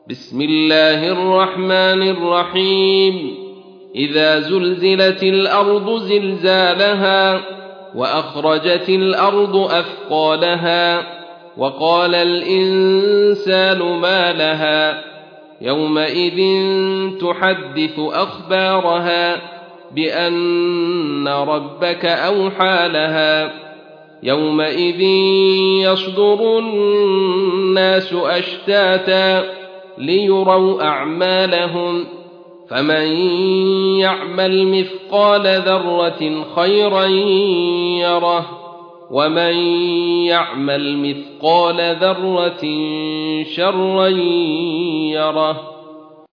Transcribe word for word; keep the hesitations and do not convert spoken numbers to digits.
بسم الله الرحمن الرحيم إذا زلزلت الأرض زلزالها وأخرجت الأرض أثقالها وقال الإنسان ما لها يومئذ تحدث أخبارها بأن ربك أوحى لها يومئذ يصدر الناس أشتاتا ليروا أعمالهم فمن يعمل مثقال ذرة خيرا يره ومن يعمل مثقال ذرة شرا يره